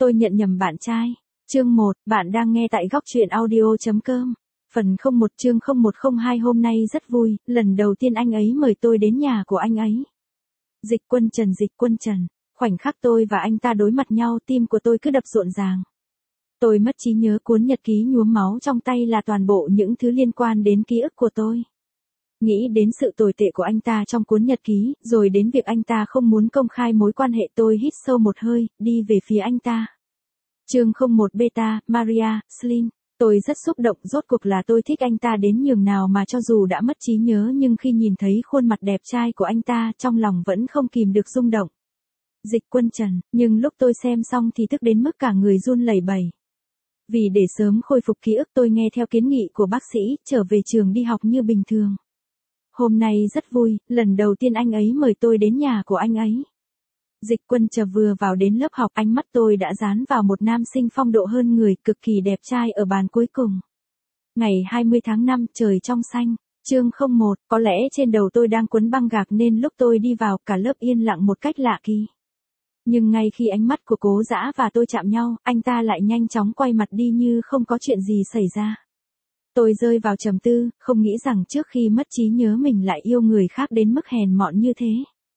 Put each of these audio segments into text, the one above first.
Tôi nhận nhầm bạn trai. Chương 1, bạn đang nghe tại góc truyện audio.com. Phần 01 chương 0102 hôm nay rất vui, lần đầu tiên anh ấy mời tôi đến nhà của anh ấy. Dịch Quân Trần. Khoảnh khắc tôi và anh ta đối mặt nhau, tim của tôi cứ đập rộn ràng. Tôi mất trí nhớ, cuốn nhật ký nhuốm máu trong tay là toàn bộ những thứ liên quan đến ký ức của tôi. Nghĩ đến sự tồi tệ của anh ta trong cuốn nhật ký, rồi đến việc anh ta không muốn công khai mối quan hệ, tôi hít sâu một hơi, đi về phía anh ta. Chương 01 Beta, Maria, Slin. Tôi rất xúc động, rốt cuộc là tôi thích anh ta đến nhường nào mà cho dù đã mất trí nhớ nhưng khi nhìn thấy khuôn mặt đẹp trai của anh ta, trong lòng vẫn không kìm được rung động. Dịch Quân Trần, nhưng lúc tôi xem xong thì tức đến mức cả người run lẩy bẩy. Vì để sớm khôi phục ký ức, tôi nghe theo kiến nghị của bác sĩ, trở về trường đi học như bình thường. Hôm nay rất vui, lần đầu tiên anh ấy mời tôi đến nhà của anh ấy. Dịch Quân Trần vừa vào đến lớp học, ánh mắt tôi đã dán vào một nam sinh phong độ hơn người, cực kỳ đẹp trai ở bàn cuối cùng. Ngày 20 tháng 5, trời trong xanh. Chương 01, có lẽ trên đầu tôi đang quấn băng gạc nên lúc tôi đi vào, cả lớp yên lặng một cách lạ kỳ. Nhưng ngay khi ánh mắt của Cố Dã và tôi chạm nhau, anh ta lại nhanh chóng quay mặt đi như không có chuyện gì xảy ra. Tôi rơi vào trầm tư, không nghĩ rằng trước khi mất trí nhớ mình lại yêu người khác đến mức hèn mọn như thế.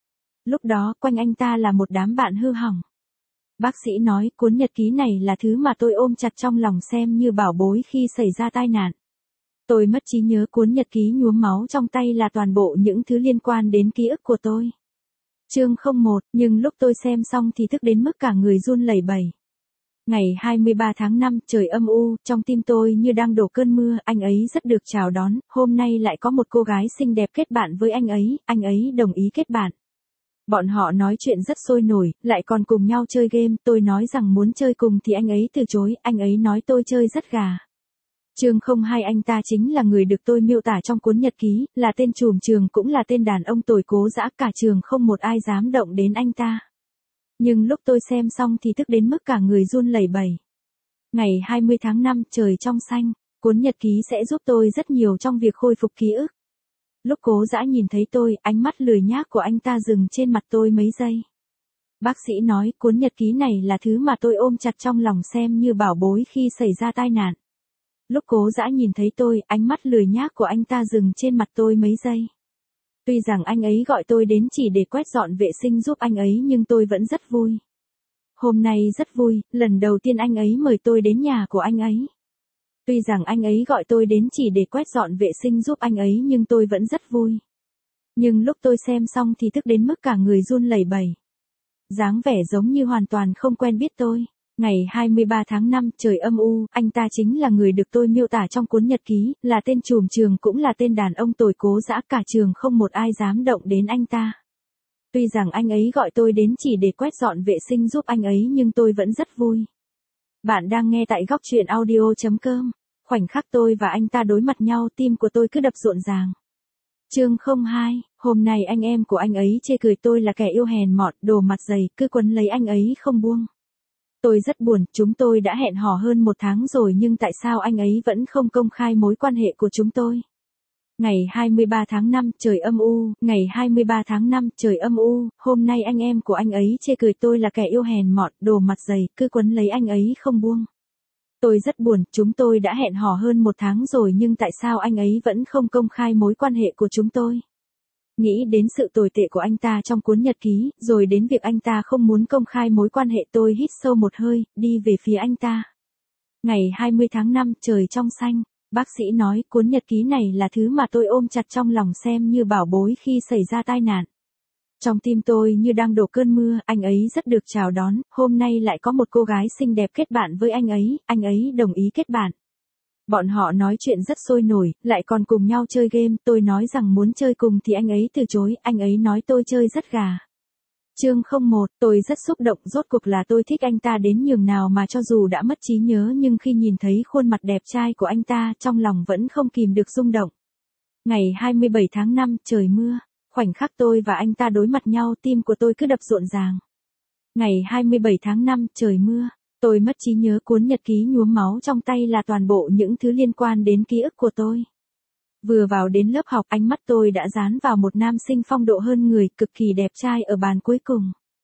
Lúc đó, quanh anh ta là một đám bạn hư hỏng. Bác sĩ nói cuốn nhật ký này là thứ mà tôi ôm chặt trong lòng xem như bảo bối khi xảy ra tai nạn. Tôi mất trí nhớ, cuốn nhật ký nhuốm máu trong tay là toàn bộ những thứ liên quan đến ký ức của tôi. Chương 01, nhưng lúc tôi xem xong thì tức đến mức cả người run lẩy bẩy. Ngày 23 tháng 5, trời âm u, trong tim tôi như đang đổ cơn mưa, anh ấy rất được chào đón, hôm nay lại có một cô gái xinh đẹp kết bạn với anh ấy đồng ý kết bạn. Bọn họ nói chuyện rất sôi nổi, lại còn cùng nhau chơi game, tôi nói rằng muốn chơi cùng thì anh ấy từ chối, anh ấy nói tôi chơi rất gà. Chương 02 anh ta chính là người được tôi miêu tả trong cuốn nhật ký, là tên trùm trường cũng là tên đàn ông tồi Cố Dã, cả trường không một ai dám động đến anh ta. Nhưng lúc tôi xem xong thì tức đến mức cả người run lẩy bẩy. Ngày 20 tháng 5, trời trong xanh, cuốn nhật ký sẽ giúp tôi rất nhiều trong việc khôi phục ký ức. Lúc Cố Dã nhìn thấy tôi, ánh mắt lười nhác của anh ta dừng trên mặt tôi mấy giây. Bác sĩ nói cuốn nhật ký này là thứ mà tôi ôm chặt trong lòng xem như bảo bối khi xảy ra tai nạn. Lúc Cố Dã nhìn thấy tôi, ánh mắt lười nhác của anh ta dừng trên mặt tôi mấy giây. Tuy rằng anh ấy gọi tôi đến chỉ để quét dọn vệ sinh giúp anh ấy nhưng tôi vẫn rất vui. Hôm nay rất vui, lần đầu tiên anh ấy mời tôi đến nhà của anh ấy. Tuy rằng anh ấy gọi tôi đến chỉ để quét dọn vệ sinh giúp anh ấy nhưng tôi vẫn rất vui. Nhưng lúc tôi xem xong thì tức đến mức cả người run lẩy bẩy. Dáng vẻ giống như hoàn toàn không quen biết tôi. Ngày 23 tháng 5, trời âm u, anh ta chính là người được tôi miêu tả trong cuốn nhật ký, là tên trùm trường cũng là tên đàn ông tồi Cố Dã, cả trường không một ai dám động đến anh ta. Tuy rằng anh ấy gọi tôi đến chỉ để quét dọn vệ sinh giúp anh ấy nhưng tôi vẫn rất vui. Bạn đang nghe tại góc truyện audio.com. Khoảnh khắc tôi và anh ta đối mặt nhau, tim của tôi cứ đập rộn ràng. Chương 02, hôm nay anh em của anh ấy chê cười tôi là kẻ yêu hèn mọn, đồ mặt dày, cứ quấn lấy anh ấy không buông. Tôi rất buồn, chúng tôi đã hẹn hò hơn 1 tháng rồi nhưng tại sao anh ấy vẫn không công khai mối quan hệ của chúng tôi? Ngày 23 tháng 5, trời âm u, ngày 23 tháng 5, trời âm u, hôm nay anh em của anh ấy chê cười tôi là kẻ yêu hèn mọn, đồ mặt dày, cứ quấn lấy anh ấy không buông. Tôi rất buồn, chúng tôi đã hẹn hò hơn 1 tháng rồi nhưng tại sao anh ấy vẫn không công khai mối quan hệ của chúng tôi? Nghĩ đến sự tồi tệ của anh ta trong cuốn nhật ký, rồi đến việc anh ta không muốn công khai mối quan hệ, tôi hít sâu một hơi, đi về phía anh ta. Ngày 20 tháng 5, trời trong xanh. Bác sĩ nói cuốn nhật ký này là thứ mà tôi ôm chặt trong lòng xem như bảo bối khi xảy ra tai nạn. Trong tim tôi như đang đổ cơn mưa, anh ấy rất được chào đón, hôm nay lại có một cô gái xinh đẹp kết bạn với anh ấy đồng ý kết bạn. Bọn họ nói chuyện rất sôi nổi, lại còn cùng nhau chơi game, tôi nói rằng muốn chơi cùng thì anh ấy từ chối, anh ấy nói tôi chơi rất gà. Chương 01, tôi rất xúc động, rốt cuộc là tôi thích anh ta đến nhường nào mà cho dù đã mất trí nhớ nhưng khi nhìn thấy khuôn mặt đẹp trai của anh ta, trong lòng vẫn không kìm được rung động. Ngày 27 tháng 5, trời mưa. Khoảnh khắc tôi và anh ta đối mặt nhau, tim của tôi cứ đập rộn ràng. Ngày 27 tháng 5, trời mưa. Tôi mất trí nhớ, cuốn nhật ký nhuốm máu trong tay là toàn bộ những thứ liên quan đến ký ức của tôi. Vừa vào đến lớp học, ánh mắt tôi đã dán vào một nam sinh phong độ hơn người, cực kỳ đẹp trai ở bàn cuối cùng.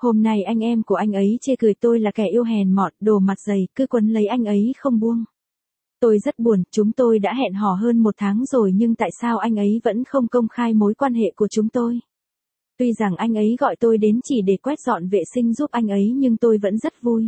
Hôm nay anh em của anh ấy chê cười tôi là kẻ yêu hèn mọn, đồ mặt dày, cứ quấn lấy anh ấy không buông. Tôi rất buồn, chúng tôi đã hẹn hò hơn 1 tháng rồi nhưng tại sao anh ấy vẫn không công khai mối quan hệ của chúng tôi? Tuy rằng anh ấy gọi tôi đến chỉ để quét dọn vệ sinh giúp anh ấy nhưng tôi vẫn rất vui.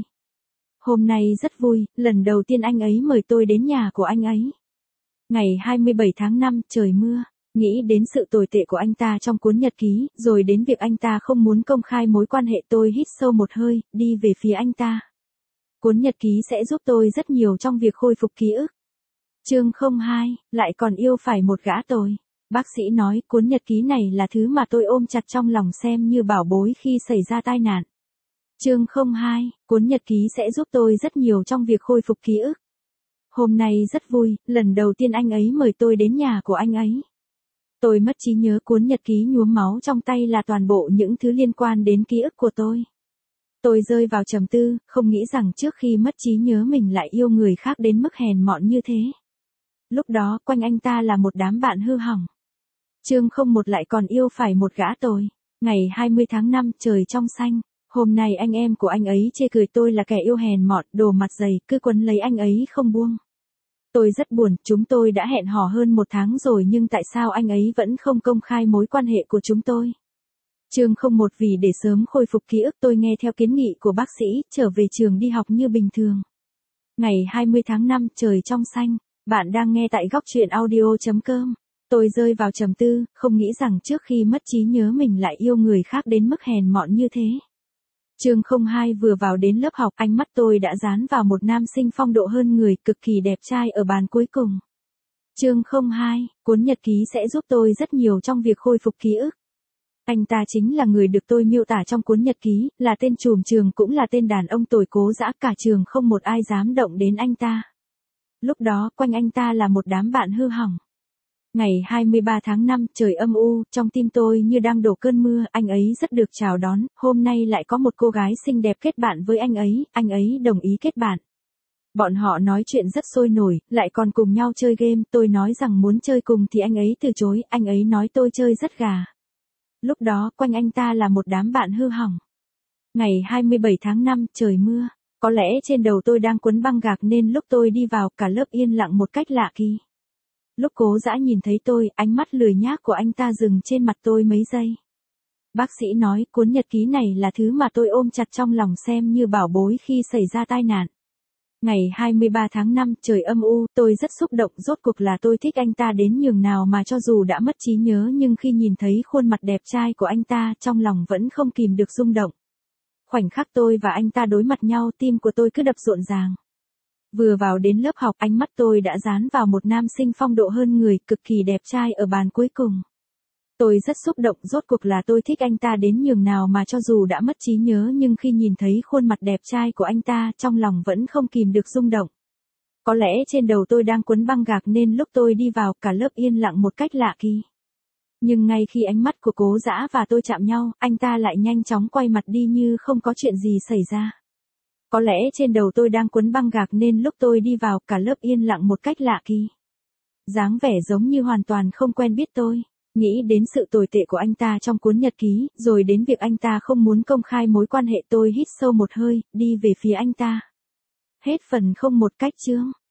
Hôm nay rất vui, lần đầu tiên anh ấy mời tôi đến nhà của anh ấy. Ngày 27 tháng 5, trời mưa. Nghĩ đến sự tồi tệ của anh ta trong cuốn nhật ký, rồi đến việc anh ta không muốn công khai mối quan hệ, tôi hít sâu một hơi, đi về phía anh ta. Cuốn nhật ký sẽ giúp tôi rất nhiều trong việc khôi phục ký ức. Chương 02, lại còn yêu phải một gã tồi. Bác sĩ nói cuốn nhật ký này là thứ mà tôi ôm chặt trong lòng xem như bảo bối khi xảy ra tai nạn. Chương 02, cuốn nhật ký sẽ giúp tôi rất nhiều trong việc khôi phục ký ức. Hôm nay rất vui, lần đầu tiên anh ấy mời tôi đến nhà của anh ấy. Tôi mất trí nhớ, cuốn nhật ký nhuốm máu trong tay là toàn bộ những thứ liên quan đến ký ức của tôi. Tôi rơi vào trầm tư, không nghĩ rằng trước khi mất trí nhớ mình lại yêu người khác đến mức hèn mọn như thế. Lúc đó quanh anh ta là một đám bạn hư hỏng. Chương 01 lại còn yêu phải một gã tồi. Ngày 20 tháng 5, trời trong xanh. Hôm nay anh em của anh ấy chê cười tôi là kẻ yêu hèn mọn, đồ mặt dày, cứ quấn lấy anh ấy không buông. Tôi rất buồn, chúng tôi đã hẹn hò hơn 1 tháng rồi nhưng tại sao anh ấy vẫn không công khai mối quan hệ của chúng tôi? Chương 01 vì để sớm khôi phục ký ức tôi nghe theo kiến nghị của bác sĩ, trở về trường đi học như bình thường. Ngày 20 tháng 5, trời trong xanh. Bạn đang nghe tại góc truyện audio.com. Tôi rơi vào trầm tư, không nghĩ rằng trước khi mất trí nhớ mình lại yêu người khác đến mức hèn mọn như thế. Chương 02 vừa vào đến lớp học, ánh mắt tôi đã dán vào một nam sinh phong độ hơn người, cực kỳ đẹp trai ở bàn cuối cùng. Chương 02, cuốn nhật ký sẽ giúp tôi rất nhiều trong việc khôi phục ký ức. Anh ta chính là người được tôi miêu tả trong cuốn nhật ký, là tên trùm trường cũng là tên đàn ông tồi cố dã, cả trường không một ai dám động đến anh ta. Lúc đó quanh anh ta là một đám bạn hư hỏng. Ngày 23 tháng 5, trời âm u, trong tim tôi như đang đổ cơn mưa, anh ấy rất được chào đón, hôm nay lại có một cô gái xinh đẹp kết bạn với anh ấy đồng ý kết bạn. Bọn họ nói chuyện rất sôi nổi, lại còn cùng nhau chơi game, tôi nói rằng muốn chơi cùng thì anh ấy từ chối, anh ấy nói tôi chơi rất gà. Lúc đó quanh anh ta là một đám bạn hư hỏng. Ngày 27 tháng 5, trời mưa. Có lẽ trên đầu tôi đang quấn băng gạc nên lúc tôi đi vào cả lớp yên lặng một cách lạ kỳ. Lúc Cố Dã nhìn thấy tôi, ánh mắt lười nhác của anh ta dừng trên mặt tôi mấy giây. Bác sĩ nói cuốn nhật ký này là thứ mà tôi ôm chặt trong lòng xem như bảo bối khi xảy ra tai nạn. Ngày 23 tháng 5, trời âm u, tôi rất xúc động, rốt cuộc là tôi thích anh ta đến nhường nào mà cho dù đã mất trí nhớ nhưng khi nhìn thấy khuôn mặt đẹp trai của anh ta, trong lòng vẫn không kìm được rung động. Khoảnh khắc tôi và anh ta đối mặt nhau, tim của tôi cứ đập rộn ràng. Vừa vào đến lớp học, ánh mắt tôi đã dán vào một nam sinh phong độ hơn người, cực kỳ đẹp trai ở bàn cuối cùng. Tôi rất xúc động, rốt cuộc là tôi thích anh ta đến nhường nào mà cho dù đã mất trí nhớ nhưng khi nhìn thấy khuôn mặt đẹp trai của anh ta, trong lòng vẫn không kìm được rung động. Có lẽ trên đầu tôi đang quấn băng gạc nên lúc tôi đi vào cả lớp yên lặng một cách lạ kỳ. Nhưng ngay khi ánh mắt của Cố Dã và tôi chạm nhau, anh ta lại nhanh chóng quay mặt đi như không có chuyện gì xảy ra. Có lẽ trên đầu tôi đang quấn băng gạc nên lúc tôi đi vào cả lớp yên lặng một cách lạ kỳ. Dáng vẻ giống như hoàn toàn không quen biết tôi. Nghĩ đến sự tồi tệ của anh ta trong cuốn nhật ký, rồi đến việc anh ta không muốn công khai mối quan hệ, tôi hít sâu một hơi, đi về phía anh ta. Hết phần 01 cách chương.